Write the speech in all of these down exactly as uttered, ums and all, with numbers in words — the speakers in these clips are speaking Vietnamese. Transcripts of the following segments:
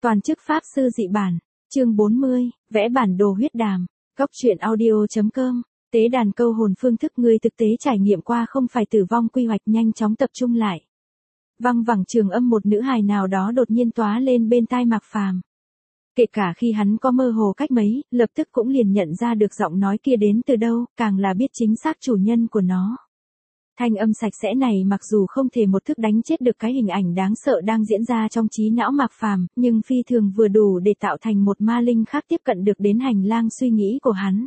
Toàn chức Pháp sư dị bản, chương bốn mươi, vẽ bản đồ huyết đàm, góc truyện audio.com, tế đàn câu hồn phương thức ngươi thực tế trải nghiệm qua không phải tử vong quy hoạch nhanh chóng tập trung lại. Văng vẳng trường âm một nữ hài nào đó đột nhiên tóa lên bên tai Mạc Phàm. Kể cả khi hắn có mơ hồ cách mấy, lập tức cũng liền nhận ra được giọng nói kia đến từ đâu, càng là biết chính xác chủ nhân của nó. Thanh âm sạch sẽ này mặc dù không thể một thức đánh chết được cái hình ảnh đáng sợ đang diễn ra trong trí não Mạc Phàm, nhưng phi thường vừa đủ để tạo thành một ma linh khác tiếp cận được đến hành lang suy nghĩ của hắn.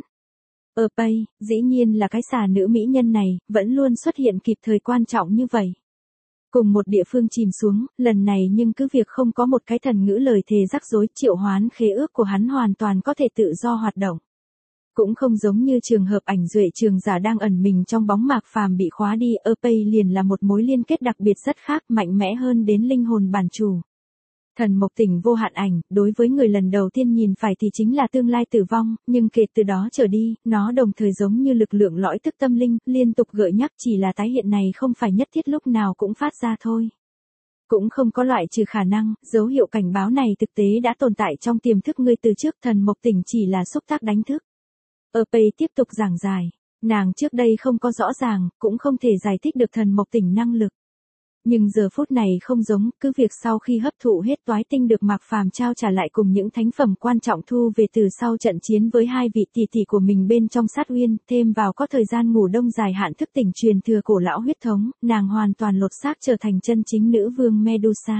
Ở Pay, dĩ nhiên là cái xà nữ mỹ nhân này, vẫn luôn xuất hiện kịp thời quan trọng như vậy. Cùng một địa phương chìm xuống, lần này nhưng cứ việc không có một cái thần ngữ lời thề rắc rối, triệu hoán khế ước của hắn hoàn toàn có thể tự do hoạt động. Cũng không giống như trường hợp ảnh duệ trường giả đang ẩn mình trong bóng Mạc Phàm bị khóa đi, ở Pay liền là một mối liên kết đặc biệt rất khác, mạnh mẽ hơn đến linh hồn bản chủ. Thần mộc tỉnh vô hạn ảnh, đối với người lần đầu tiên nhìn phải thì chính là tương lai tử vong, nhưng kể từ đó trở đi, nó đồng thời giống như lực lượng lõi thức tâm linh, liên tục gợi nhắc chỉ là tái hiện này không phải nhất thiết lúc nào cũng phát ra thôi. Cũng không có loại trừ khả năng, dấu hiệu cảnh báo này thực tế đã tồn tại trong tiềm thức ngươi từ trước, thần mộc tỉnh chỉ là xúc tác đánh thức. Ở Pay tiếp tục giảng giải, nàng trước đây không có rõ ràng, cũng không thể giải thích được thần mộc tỉnh năng lực. Nhưng giờ phút này không giống, cứ việc sau khi hấp thụ hết toái tinh được Mạc Phàm trao trả lại cùng những thánh phẩm quan trọng thu về từ sau trận chiến với hai vị tỷ tỷ của mình bên trong sát uyên, thêm vào có thời gian ngủ đông dài hạn thức tỉnh truyền thừa cổ lão huyết thống, nàng hoàn toàn lột xác trở thành chân chính nữ vương Medusa.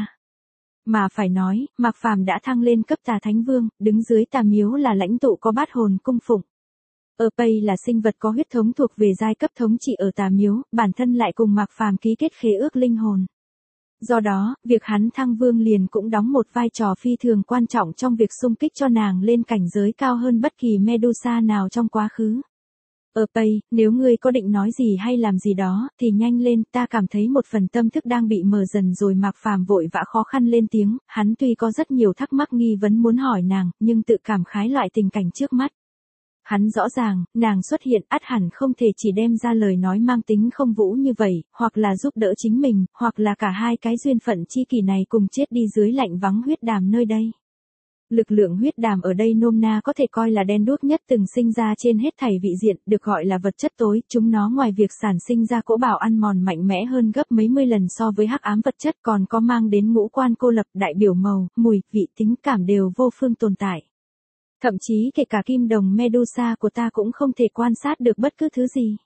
Mà phải nói, Mạc Phàm đã thăng lên cấp tà thánh vương, đứng dưới tà miếu là lãnh tụ có bát hồn cung phụng. Ở Pay là sinh vật có huyết thống thuộc về giai cấp thống trị ở tà miếu, bản thân lại cùng Mạc Phàm ký kết khế ước linh hồn. Do đó, việc hắn thăng vương liền cũng đóng một vai trò phi thường quan trọng trong việc xung kích cho nàng lên cảnh giới cao hơn bất kỳ Medusa nào trong quá khứ. Ở Pay, nếu ngươi có định nói gì hay làm gì đó, thì nhanh lên, ta cảm thấy một phần tâm thức đang bị mờ dần rồi. Mạc Phàm vội vã khó khăn lên tiếng, hắn tuy có rất nhiều thắc mắc nghi vấn muốn hỏi nàng, nhưng tự cảm khái loại tình cảnh trước mắt. Hắn rõ ràng, nàng xuất hiện ắt hẳn không thể chỉ đem ra lời nói mang tính không vũ như vậy, hoặc là giúp đỡ chính mình, hoặc là cả hai cái duyên phận chi kỷ này cùng chết đi dưới lạnh vắng huyết đàm nơi đây. Lực lượng huyết đàm ở đây nôm na có thể coi là đen đuốc nhất từng sinh ra trên hết thảy vị diện, được gọi là vật chất tối, chúng nó ngoài việc sản sinh ra cỗ bạo ăn mòn mạnh mẽ hơn gấp mấy mươi lần so với hắc ám vật chất còn có mang đến ngũ quan cô lập, đại biểu màu, mùi, vị, tính cảm đều vô phương tồn tại. Thậm chí kể cả kim đồng Medusa của ta cũng không thể quan sát được bất cứ thứ gì.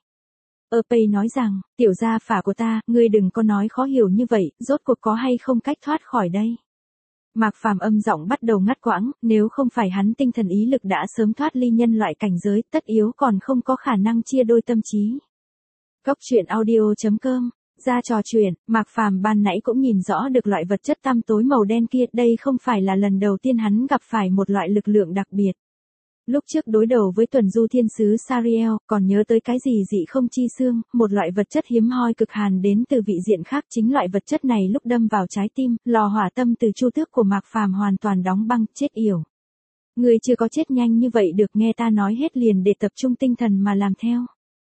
Ở Pay nói rằng, tiểu gia phả của ta, ngươi đừng có nói khó hiểu như vậy, rốt cuộc có hay không cách thoát khỏi đây. Mạc Phàm âm giọng bắt đầu ngắt quãng, nếu không phải hắn tinh thần ý lực đã sớm thoát ly nhân loại cảnh giới, tất yếu còn không có khả năng chia đôi tâm trí. Góc truyện audio.com, ra trò chuyện, Mạc Phàm ban nãy cũng nhìn rõ được loại vật chất tăm tối màu đen kia, đây không phải là lần đầu tiên hắn gặp phải một loại lực lượng đặc biệt. Lúc trước đối đầu với tuần du thiên sứ Sariel, còn nhớ tới cái gì dị không chi xương, một loại vật chất hiếm hoi cực hàn đến từ vị diện khác, chính loại vật chất này lúc đâm vào trái tim, lò hỏa tâm từ chu tước của Mạc Phàm hoàn toàn đóng băng, chết yểu. Người chưa có chết nhanh như vậy được, nghe ta nói hết liền để tập trung tinh thần mà làm theo.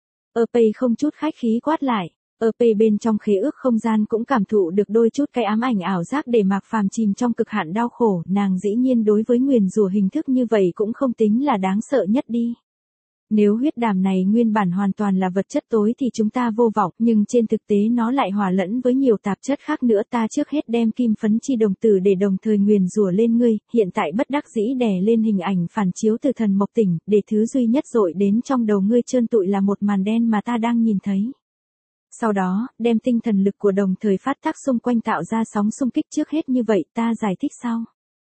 Ở Pay không chút khách khí quát lại. Ở Pay bên trong khế ước không gian cũng cảm thụ được đôi chút cái ám ảnh ảo giác để Mạc Phàm chìm trong cực hạn đau khổ, nàng dĩ nhiên đối với nguyền rủa hình thức như vậy cũng không tính là đáng sợ nhất đi. Nếu huyết đàm này nguyên bản hoàn toàn là vật chất tối thì chúng ta vô vọng, nhưng trên thực tế nó lại hòa lẫn với nhiều tạp chất khác nữa. Ta trước hết đem kim phấn chi đồng tử để đồng thời nguyền rủa lên ngươi, hiện tại bất đắc dĩ đè lên hình ảnh phản chiếu từ thần mộc tỉnh, để thứ duy nhất dội đến trong đầu ngươi trơn tụi là một màn đen mà ta đang nhìn thấy. Sau đó, đem tinh thần lực của đồng thời phát tác xung quanh tạo ra sóng xung kích trước hết như vậy, ta giải thích sau.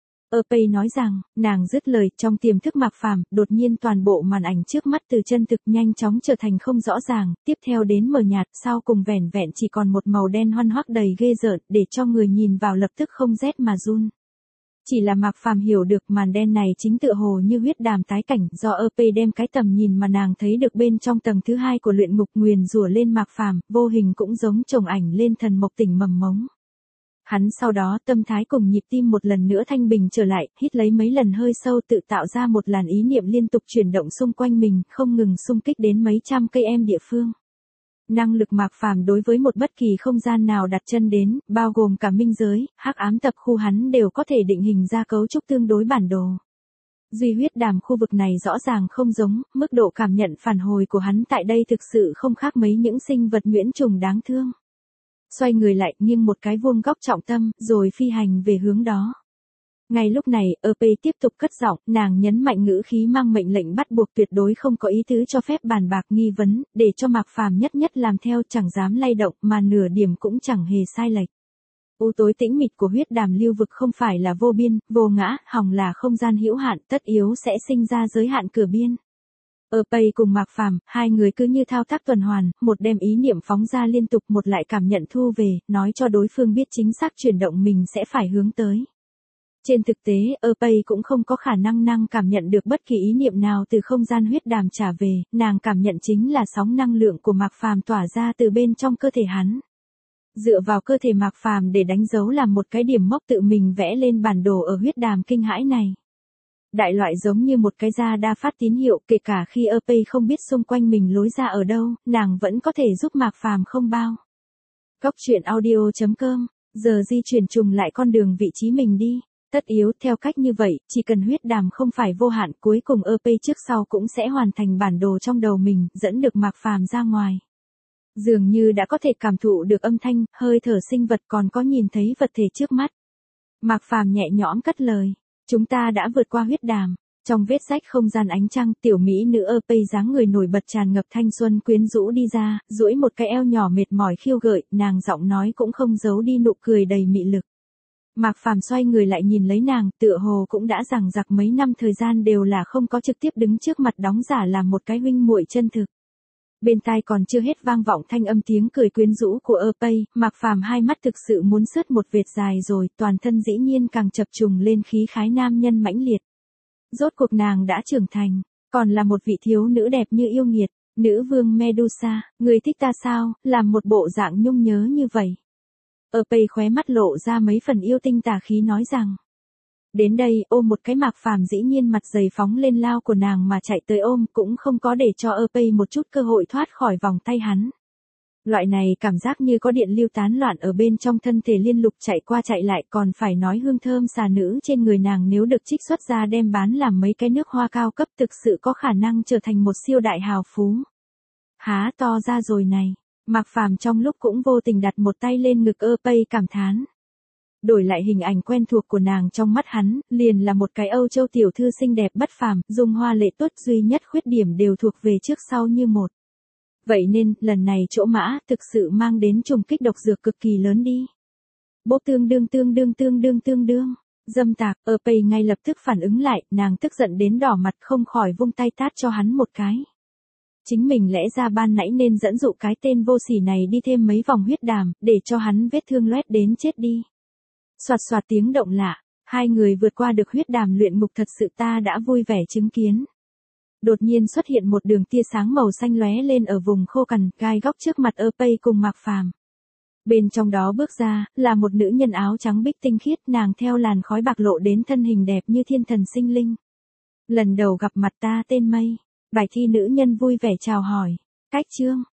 Ở Pay nói rằng, nàng dứt lời, trong tiềm thức Mạc Phàm, đột nhiên toàn bộ màn ảnh trước mắt từ chân thực nhanh chóng trở thành không rõ ràng, tiếp theo đến mờ nhạt, sau cùng vẻn vẹn chỉ còn một màu đen hoăn hoắc đầy ghê rợn, để cho người nhìn vào lập tức không rét mà run. Chỉ là Mạc Phàm hiểu được màn đen này chính tựa hồ như huyết đàm tái cảnh, do ở Pay đem cái tầm nhìn mà nàng thấy được bên trong tầng thứ hai của luyện ngục nguyền rủa lên Mạc Phàm, vô hình cũng giống chồng ảnh lên thần mộc tỉnh mầm mống. Hắn sau đó tâm thái cùng nhịp tim một lần nữa thanh bình trở lại, hít lấy mấy lần hơi sâu tự tạo ra một làn ý niệm liên tục chuyển động xung quanh mình, không ngừng xung kích đến mấy trăm cây em địa phương. Năng lực Mạc Phàm đối với một bất kỳ không gian nào đặt chân đến, bao gồm cả minh giới, hắc ám tập khu hắn đều có thể định hình ra cấu trúc tương đối bản đồ. Duy huyết đàm khu vực này rõ ràng không giống, mức độ cảm nhận phản hồi của hắn tại đây thực sự không khác mấy những sinh vật nhuyễn trùng đáng thương. Xoay người lại nghiêng một cái vuông góc trọng tâm, rồi phi hành về hướng đó. Ngay lúc này, ơ pê tiếp tục cất giọng, nàng nhấn mạnh ngữ khí mang mệnh lệnh bắt buộc tuyệt đối không có ý tứ cho phép bàn bạc nghi vấn, để cho Mạc Phàm nhất nhất làm theo chẳng dám lay động mà nửa điểm cũng chẳng hề sai lệch. U tối tĩnh mịch của huyết đàm lưu vực không phải là vô biên, vô ngã, hòng là không gian hữu hạn, tất yếu sẽ sinh ra giới hạn cửa biên. Ở Pay cùng Mạc Phàm, hai người cứ như thao tác tuần hoàn, một đem ý niệm phóng ra liên tục, một lại cảm nhận thu về, nói cho đối phương biết chính xác chuyển động mình sẽ phải hướng tới. Trên thực tế, ở Pay cũng không có khả năng năng cảm nhận được bất kỳ ý niệm nào từ không gian huyết đàm trả về, nàng cảm nhận chính là sóng năng lượng của Mạc Phàm tỏa ra từ bên trong cơ thể hắn. Dựa vào cơ thể Mạc Phàm để đánh dấu làm một cái điểm mốc tự mình vẽ lên bản đồ ở huyết đàm kinh hãi này. Đại loại giống như một cái da đa phát tín hiệu, kể cả khi ơ pê không biết xung quanh mình lối ra ở đâu, nàng vẫn có thể giúp Mạc Phàm không bao. Góc truyện audio chấm com, giờ di chuyển trùng lại con đường vị trí mình đi. Tất yếu, theo cách như vậy, chỉ cần huyết đàm không phải vô hạn, cuối cùng ơ pê trước sau cũng sẽ hoàn thành bản đồ trong đầu mình, dẫn được Mạc Phàm ra ngoài. Dường như đã có thể cảm thụ được âm thanh, hơi thở sinh vật, còn có nhìn thấy vật thể trước mắt. Mạc Phàm nhẹ nhõm cất lời. Chúng ta đã vượt qua huyết đàm. Trong vết rách không gian ánh trăng, tiểu mỹ nữ ơ pê dáng người nổi bật tràn ngập thanh xuân quyến rũ đi ra, duỗi một cái eo nhỏ mệt mỏi khiêu gợi, nàng giọng nói cũng không giấu đi nụ cười đầy mị lực. Mạc Phàm xoay người lại nhìn lấy nàng, tựa hồ cũng đã rằng giặc mấy năm thời gian đều là không có trực tiếp đứng trước mặt đóng giả làm một cái huynh muội chân thực. Bên tai còn chưa hết vang vọng thanh âm tiếng cười quyến rũ của ơ pê, Mạc Phàm hai mắt thực sự muốn sướt một vệt dài rồi, toàn thân dĩ nhiên càng chập trùng lên khí khái nam nhân mãnh liệt. Rốt cuộc nàng đã trưởng thành, còn là một vị thiếu nữ đẹp như yêu nghiệt, nữ vương Medusa, người thích ta sao, làm một bộ dạng nhung nhớ như vậy. ơ pê khóe mắt lộ ra mấy phần yêu tinh tà khí nói rằng. Đến đây, ôm một cái Mạc Phàm dĩ nhiên mặt dày phóng lên lao của nàng mà chạy tới ôm, cũng không có để cho ơ pê một chút cơ hội thoát khỏi vòng tay hắn. Loại này cảm giác như có điện lưu tán loạn ở bên trong thân thể liên lục chạy qua chạy lại, còn phải nói hương thơm xà nữ trên người nàng nếu được trích xuất ra đem bán làm mấy cái nước hoa cao cấp thực sự có khả năng trở thành một siêu đại hào phú. Há to ra rồi này, Mạc Phàm trong lúc cũng vô tình đặt một tay lên ngực ơ pê cảm thán. Đổi lại hình ảnh quen thuộc của nàng trong mắt hắn, liền là một cái Âu Châu tiểu thư xinh đẹp bất phàm, dung hoa lệ tốt, duy nhất khuyết điểm đều thuộc về trước sau như một. Vậy nên, lần này chỗ mã, thực sự mang đến trùng kích độc dược cực kỳ lớn đi. Bốp tương đương tương đương tương đương tương đương, dâm tạc, ơ pê ngay lập tức phản ứng lại, nàng tức giận đến đỏ mặt không khỏi vung tay tát cho hắn một cái. Chính mình lẽ ra ban nãy nên dẫn dụ cái tên vô sỉ này đi thêm mấy vòng huyết đàm, để cho hắn vết thương loét đến chết đi. Soạt soạt tiếng động lạ, hai người vượt qua được huyết đàm luyện ngục thật sự ta đã vui vẻ chứng kiến. Đột nhiên xuất hiện một đường tia sáng màu xanh lóe lên ở vùng khô cằn, gai góc trước mặt ơ pê cùng Mạc Phàm. Bên trong đó bước ra, là một nữ nhân áo trắng bích tinh khiết, nàng theo làn khói bạc lộ đến thân hình đẹp như thiên thần sinh linh. Lần đầu gặp mặt ta tên Mây, bài thi nữ nhân vui vẻ chào hỏi. Cách chương,